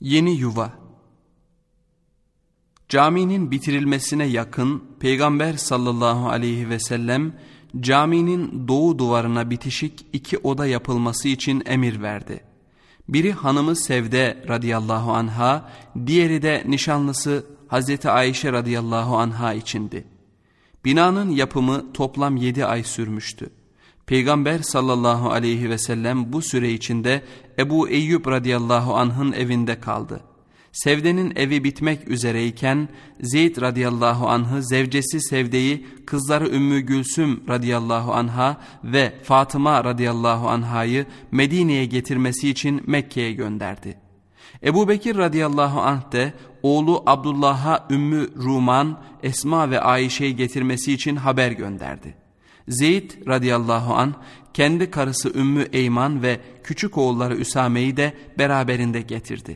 Yeni yuva. Caminin bitirilmesine yakın Peygamber sallallahu aleyhi ve sellem caminin doğu duvarına bitişik 2 oda yapılması için emir verdi. Biri hanımı Sevde radıyallahu anha, diğeri de nişanlısı Hazreti Ayşe radıyallahu anha içindi. Binanın yapımı toplam 7 ay sürmüştü. Peygamber sallallahu aleyhi ve sellem bu süre içinde Ebu Eyyub radıyallahu anh'ın evinde kaldı. Sevde'nin evi bitmek üzereyken Zeyd radıyallahu anh'ı zevcesi Sevde'yi kızları Ümmü Gülsüm radıyallahu anha ve Fatıma radıyallahu anhayı Medine'ye getirmesi için Mekke'ye gönderdi. Ebu Bekir radıyallahu anh de oğlu Abdullah'a Ümmü Ruman, Esma ve Ayşe'yi getirmesi için haber gönderdi. Zeyd radıyallahu anh kendi karısı Ümmü Eyman ve küçük oğulları Üsame'yi de beraberinde getirdi.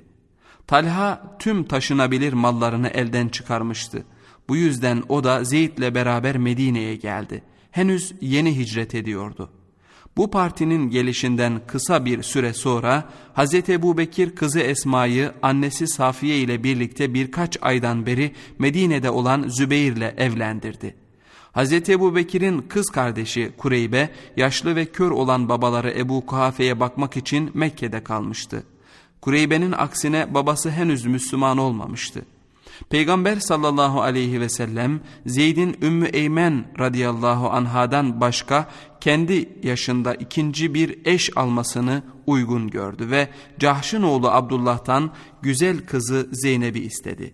Talha tüm taşınabilir mallarını elden çıkarmıştı. Bu yüzden o da Zeyd'le beraber Medine'ye geldi. Henüz yeni hicret ediyordu. Bu partinin gelişinden kısa bir süre sonra Hazreti Ebubekir kızı Esma'yı annesi Safiye ile birlikte birkaç aydan beri Medine'de olan Zübeyir'le evlendirdi. Hazreti Ebubekir'in kız kardeşi Kureybe yaşlı ve kör olan babaları Ebu Kuhafe'ye bakmak için Mekke'de kalmıştı. Kureybe'nin aksine babası henüz Müslüman olmamıştı. Peygamber sallallahu aleyhi ve sellem Zeyd'in Ümmü Eymen radıyallahu anhadan başka kendi yaşında ikinci bir eş almasını uygun gördü ve Cahş'ın oğlu Abdullah'tan güzel kızı Zeynep'i istedi.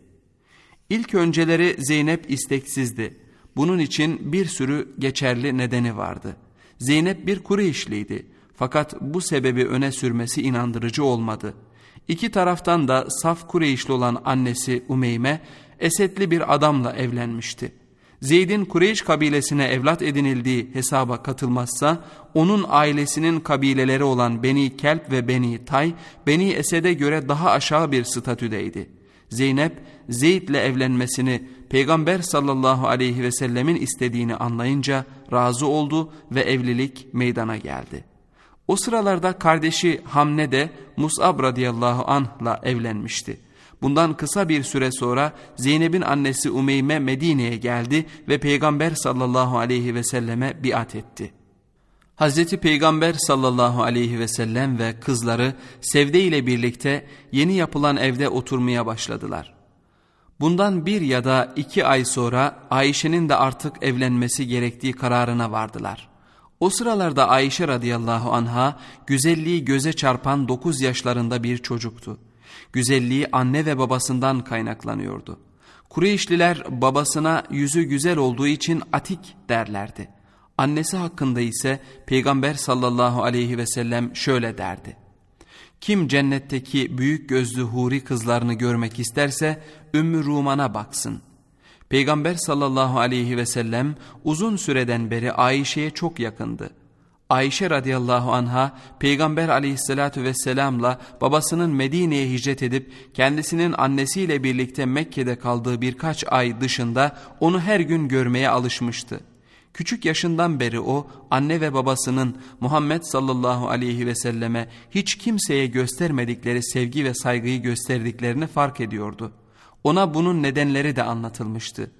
İlk önceleri Zeynep isteksizdi. Bunun için bir sürü geçerli nedeni vardı. Zeynep bir Kureyşliydi. Fakat bu sebebi öne sürmesi inandırıcı olmadı. İki taraftan da saf Kureyşli olan annesi Umeyme, Esedli bir adamla evlenmişti. Zeyd'in Kureyş kabilesine evlat edinildiği hesaba katılmazsa, onun ailesinin kabileleri olan Beni Kelp ve Beni Tay, Beni Esed'e göre daha aşağı bir statüdeydi. Zeynep, Zeyd'le evlenmesini Peygamber sallallahu aleyhi ve sellemin istediğini anlayınca razı oldu ve evlilik meydana geldi. O sıralarda kardeşi Hamne de Mus'ab radıyallahu anh'la evlenmişti. Bundan kısa bir süre sonra Zeynep'in annesi Umeyme Medine'ye geldi ve Peygamber sallallahu aleyhi ve selleme biat etti. Hazreti Peygamber sallallahu aleyhi ve sellem ve kızları Sevde ile birlikte yeni yapılan evde oturmaya başladılar. Bundan 1 ya da 2 ay sonra Ayşe'nin de artık evlenmesi gerektiği kararına vardılar. O sıralarda Ayşe radıyallahu anha güzelliği göze çarpan 9 yaşlarında bir çocuktu. Güzelliği anne ve babasından kaynaklanıyordu. Kureyşliler babasına yüzü güzel olduğu için Atik derlerdi. Annesi hakkında ise Peygamber sallallahu aleyhi ve sellem şöyle derdi: kim cennetteki büyük gözlü huri kızlarını görmek isterse Ümmü Ruman'a baksın. Peygamber sallallahu aleyhi ve sellem uzun süreden beri Ayşe'ye çok yakındı. Ayşe radıyallahu anha Peygamber aleyhissalatu vesselamla babasının Medine'ye hicret edip kendisinin annesiyle birlikte Mekke'de kaldığı birkaç ay dışında onu her gün görmeye alışmıştı. Küçük yaşından beri o anne ve babasının Muhammed sallallahu aleyhi ve selleme hiç kimseye göstermedikleri sevgi ve saygıyı gösterdiklerini fark ediyordu. Ona bunun nedenleri de anlatılmıştı.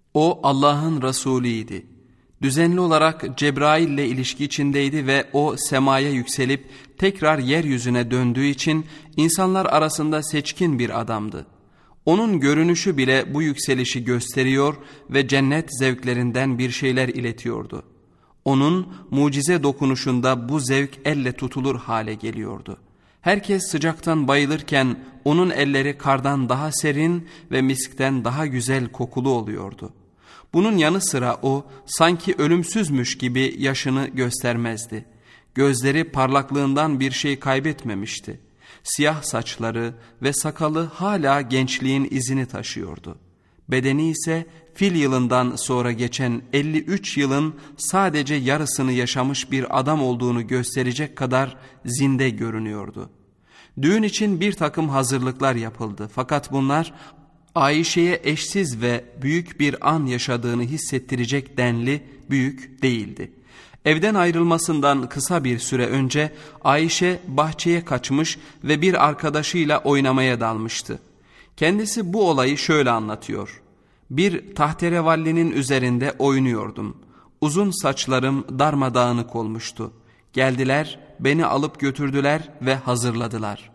O Allah'ın Resulüydi. Düzenli olarak Cebrail ile ilişki içindeydi ve o semaya yükselip tekrar yeryüzüne döndüğü için insanlar arasında seçkin bir adamdı. Onun görünüşü bile bu yükselişi gösteriyor ve cennet zevklerinden bir şeyler iletiyordu. Onun mucize dokunuşunda bu zevk elle tutulur hale geliyordu. Herkes sıcaktan bayılırken onun elleri kardan daha serin ve miskten daha güzel kokulu oluyordu. Bunun yanı sıra o sanki ölümsüzmüş gibi yaşını göstermezdi. Gözleri parlaklığından bir şey kaybetmemişti. Siyah saçları ve sakalı hala gençliğin izini taşıyordu. Bedeni ise fil yılından sonra geçen 53 yılın sadece yarısını yaşamış bir adam olduğunu gösterecek kadar zinde görünüyordu. Düğün için bir takım hazırlıklar yapıldı. Fakat bunlar Ayşe'ye eşsiz ve büyük bir an yaşadığını hissettirecek denli büyük değildi. Evden ayrılmasından kısa bir süre önce Ayşe bahçeye kaçmış ve bir arkadaşıyla oynamaya dalmıştı. Kendisi bu olayı şöyle anlatıyor. Bir tahterevallinin üzerinde oynuyordum. Uzun saçlarım darmadağınık olmuştu. Geldiler, beni alıp götürdüler ve hazırladılar.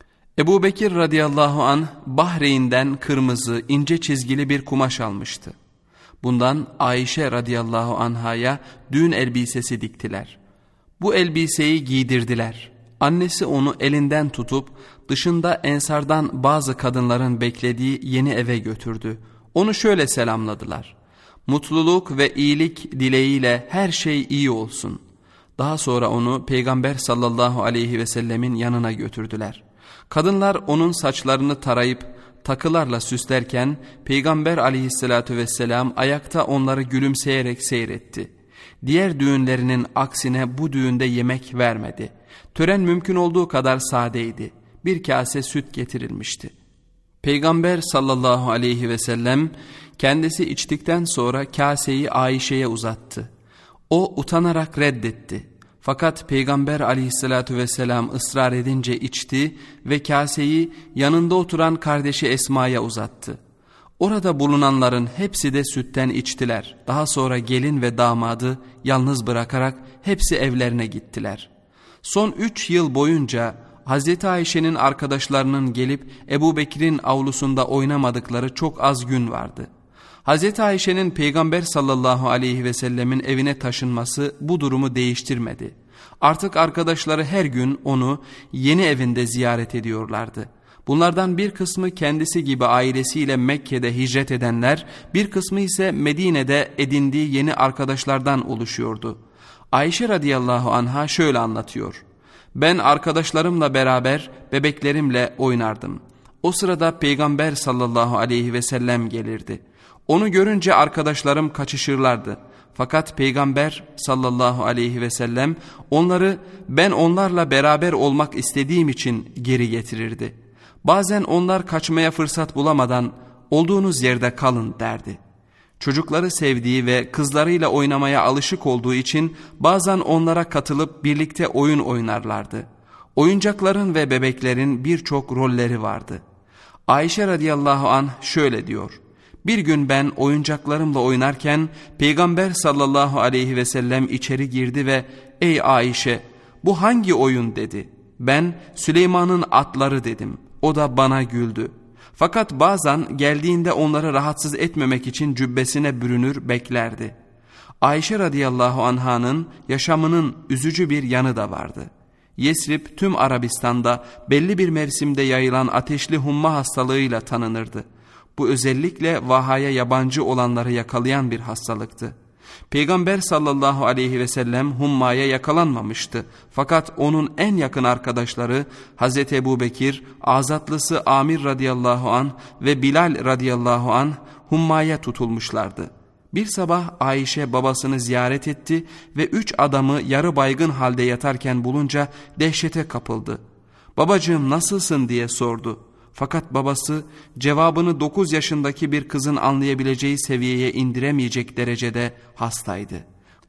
Ebu Bekir radıyallahu anh Bahreyn'den kırmızı ince çizgili bir kumaş almıştı. Bundan Ayşe radıyallahu anhaya düğün elbisesi diktiler. Bu elbiseyi giydirdiler. Annesi onu elinden tutup dışında ensardan bazı kadınların beklediği yeni eve götürdü. Onu şöyle selamladılar. Mutluluk ve iyilik dileğiyle her şey iyi olsun. Daha sonra onu Peygamber sallallahu aleyhi ve sellemin yanına götürdüler. Kadınlar onun saçlarını tarayıp takılarla süslerken Peygamber aleyhissalatü vesselam ayakta onları gülümseyerek seyretti. Diğer düğünlerinin aksine bu düğünde yemek vermedi. Tören mümkün olduğu kadar sadeydi. Bir kase süt getirilmişti. Peygamber sallallahu aleyhi ve sellem kendisi içtikten sonra kaseyi Ayşe'ye uzattı. O utanarak reddetti. Fakat Peygamber aleyhissalatü vesselam ısrar edince içti ve kaseyi yanında oturan kardeşi Esma'ya uzattı. Orada bulunanların hepsi de sütten içtiler. Daha sonra gelin ve damadı yalnız bırakarak hepsi evlerine gittiler. Son 3 yıl boyunca Hazreti Ayşe'nin arkadaşlarının gelip Ebu Bekir'in avlusunda oynamadıkları çok az gün vardı. Hazreti Ayşe'nin Peygamber sallallahu aleyhi ve sellemin evine taşınması bu durumu değiştirmedi. Artık arkadaşları her gün onu yeni evinde ziyaret ediyorlardı. Bunlardan bir kısmı kendisi gibi ailesiyle Mekke'de hicret edenler, bir kısmı ise Medine'de edindiği yeni arkadaşlardan oluşuyordu. Ayşe radıyallahu anha şöyle anlatıyor. Ben arkadaşlarımla beraber bebeklerimle oynardım. O sırada Peygamber sallallahu aleyhi ve sellem gelirdi. Onu görünce arkadaşlarım kaçışırlardı. Fakat Peygamber sallallahu aleyhi ve sellem onları ben onlarla beraber olmak istediğim için geri getirirdi. Bazen onlar kaçmaya fırsat bulamadan olduğunuz yerde kalın derdi. Çocukları sevdiği ve kızlarıyla oynamaya alışık olduğu için bazen onlara katılıp birlikte oyun oynarlardı. Oyuncakların ve bebeklerin birçok rolleri vardı. Ayşe radıyallahu anh şöyle diyor. Bir gün ben oyuncaklarımla oynarken Peygamber sallallahu aleyhi ve sellem içeri girdi ve ''Ey Ayşe, bu hangi oyun?'' dedi. Ben ''Süleyman'ın atları'' dedim. O da bana güldü. Fakat bazen geldiğinde onları rahatsız etmemek için cübbesine bürünür beklerdi. Ayşe radıyallahu anhanın yaşamının üzücü bir yanı da vardı. Yesrib tüm Arabistan'da belli bir mevsimde yayılan ateşli humma hastalığıyla tanınırdı. Bu özellikle vahaya yabancı olanları yakalayan bir hastalıktı. Peygamber sallallahu aleyhi ve sellem hummaya yakalanmamıştı. Fakat onun en yakın arkadaşları Hazreti Ebu Bekir, azatlısı Amir radıyallahu anh ve Bilal radıyallahu anh hummaya tutulmuşlardı. Bir sabah Ayşe babasını ziyaret etti ve 3 adamı yarı baygın halde yatarken bulunca dehşete kapıldı. "Babacığım nasılsın?" diye sordu. Fakat babası cevabını 9 yaşındaki bir kızın anlayabileceği seviyeye indiremeyecek derecede hastaydı.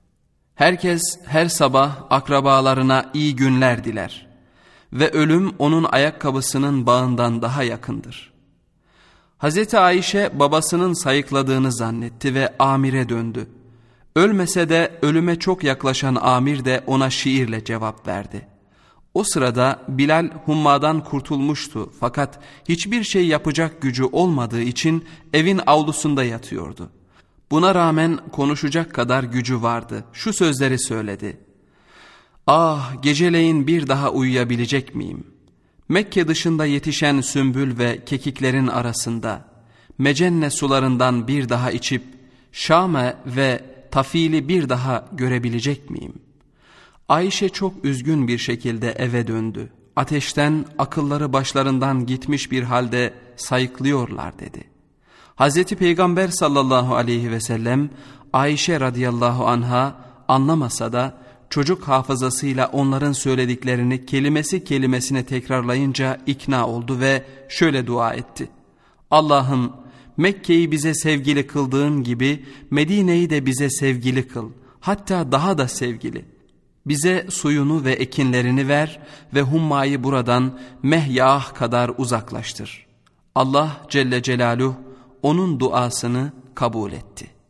Herkes her sabah akrabalarına iyi günler diler ve ölüm onun ayakkabısının bağından daha yakındır. Hazreti Ayşe babasının sayıkladığını zannetti ve Amir'e döndü. Ölmese de ölüme çok yaklaşan Amir de ona şiirle cevap verdi. O sırada Bilal hummadan kurtulmuştu fakat hiçbir şey yapacak gücü olmadığı için evin avlusunda yatıyordu. Buna rağmen konuşacak kadar gücü vardı. Şu sözleri söyledi. "Ah, geceleyin bir daha uyuyabilecek miyim? Mekke dışında yetişen sümbül ve kekiklerin arasında Mecenne sularından bir daha içip Şame ve Tafil'i bir daha görebilecek miyim?" Ayşe çok üzgün bir şekilde eve döndü. Ateşten akılları başlarından gitmiş bir halde sayıklıyorlar dedi. Hazreti Peygamber sallallahu aleyhi ve sellem Ayşe radıyallahu anha anlamasa da çocuk hafızasıyla onların söylediklerini kelimesi kelimesine tekrarlayınca ikna oldu ve şöyle dua etti. "Allah'ım, Mekke'yi bize sevgili kıldığın gibi Medine'yi de bize sevgili kıl. hatta daha da sevgili. Bize suyunu ve ekinlerini ver ve hummayı buradan Mehyah kadar uzaklaştır. Allah Celle Celaluhu onun duasını kabul etti.